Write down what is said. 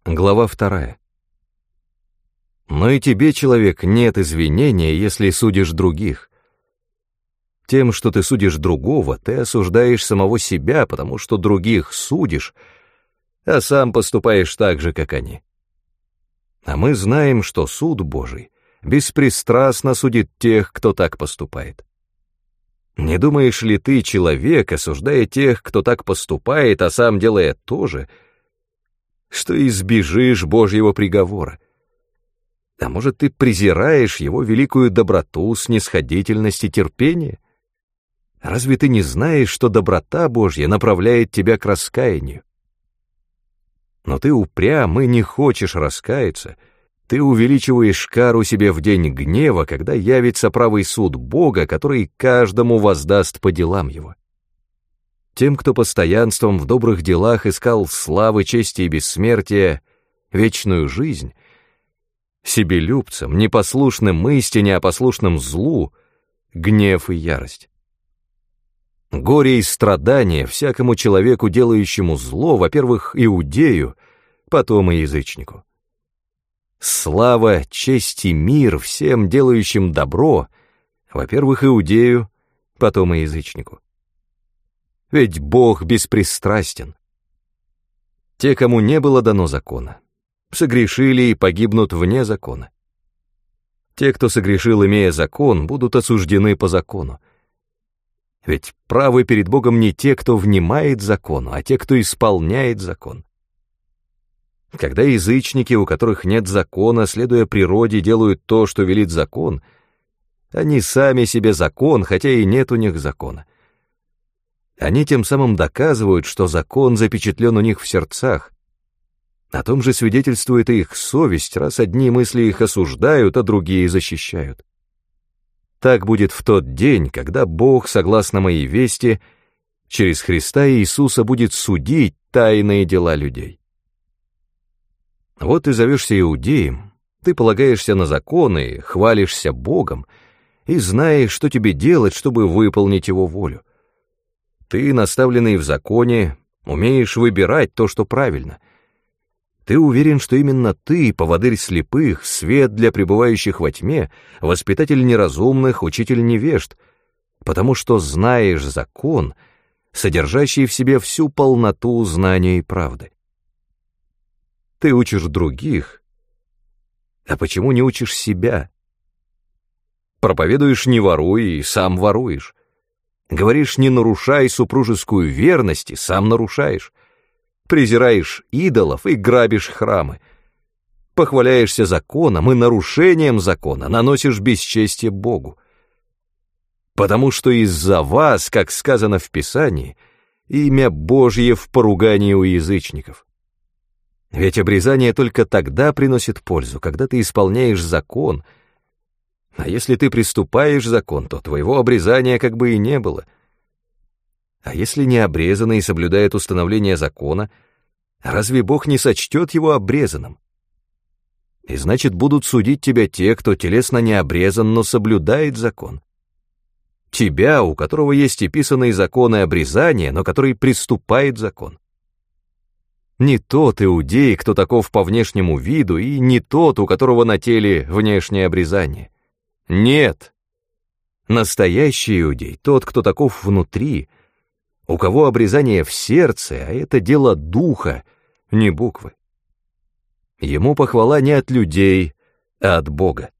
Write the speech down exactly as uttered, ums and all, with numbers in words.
Глава вторая. Но и тебе, человек, нет извинения, если судишь других. Тем, что ты судишь другого, ты осуждаешь самого себя, потому что других судишь, а сам поступаешь так же, как они. А мы знаем, что суд Божий беспристрастно судит тех, кто так поступает. Не думаешь ли ты, человек, осуждая тех, кто так поступает, а сам делая то же, что избежишь Божьего приговора? А может, ты презираешь его великую доброту, снисходительность и терпение? Разве ты не знаешь, что доброта Божья направляет тебя к раскаянию? Но ты упрям и не хочешь раскаяться, ты увеличиваешь кару себе в день гнева, когда явится правый суд Бога, который каждому воздаст по делам его. Тем, кто постоянством в добрых делах искал славы, чести и бессмертия, вечную жизнь, себелюбцам, непослушным истине, а послушным злу, гнев и ярость. Горе и страдания всякому человеку, делающему зло, во-первых, иудею, потом и язычнику. Слава, честь и мир всем делающим добро, во-первых, иудею, потом и язычнику. Ведь Бог беспристрастен. Те, кому не было дано закона, согрешили и погибнут вне закона. Те, кто согрешил, имея закон, будут осуждены по закону. Ведь правы перед Богом не те, кто внимает закону, а те, кто исполняет закон. Когда язычники, у которых нет закона, следуя природе, делают то, что велит закон, они сами себе закон, хотя и нет у них закона. Они тем самым доказывают, что закон запечатлен у них в сердцах. О том же свидетельствует и их совесть, раз одни мысли их осуждают, а другие защищают. Так будет в тот день, когда Бог, согласно моей вести, через Христа и Иисуса будет судить тайные дела людей. Вот ты зовешься иудеем, ты полагаешься на законы, хвалишься Богом и знаешь, что тебе делать, чтобы выполнить Его волю. Ты, наставленный в законе, умеешь выбирать то, что правильно. Ты уверен, что именно ты, поводырь слепых, свет для пребывающих во тьме, воспитатель неразумных, учитель невежд, потому что знаешь закон, содержащий в себе всю полноту знания и правды. Ты учишь других, а почему не учишь себя? Проповедуешь «не воруй» и сам воруешь. Говоришь «не нарушай супружескую верность» и сам нарушаешь. Презираешь идолов и грабишь храмы. Похваляешься законом и нарушением закона наносишь бесчестие Богу. Потому что из-за вас, как сказано в Писании, имя Божье в поругании у язычников. Ведь обрезание только тогда приносит пользу, когда ты исполняешь закон, а если ты приступаешь закон, то твоего обрезания как бы и не было. А если не обрезанный соблюдает установление закона, разве Бог не сочтет его обрезанным? И значит, будут судить тебя те, кто телесно не обрезан, но соблюдает закон. Тебя, у которого есть и писанные законы обрезания, но который приступает закон. Не тот иудей, кто таков по внешнему виду, и не тот, у которого на теле внешнее обрезание. Нет. Настоящий иудей, тот, кто таков внутри, у кого обрезание в сердце, а это дело духа, не буквы. Ему похвала не от людей, а от Бога.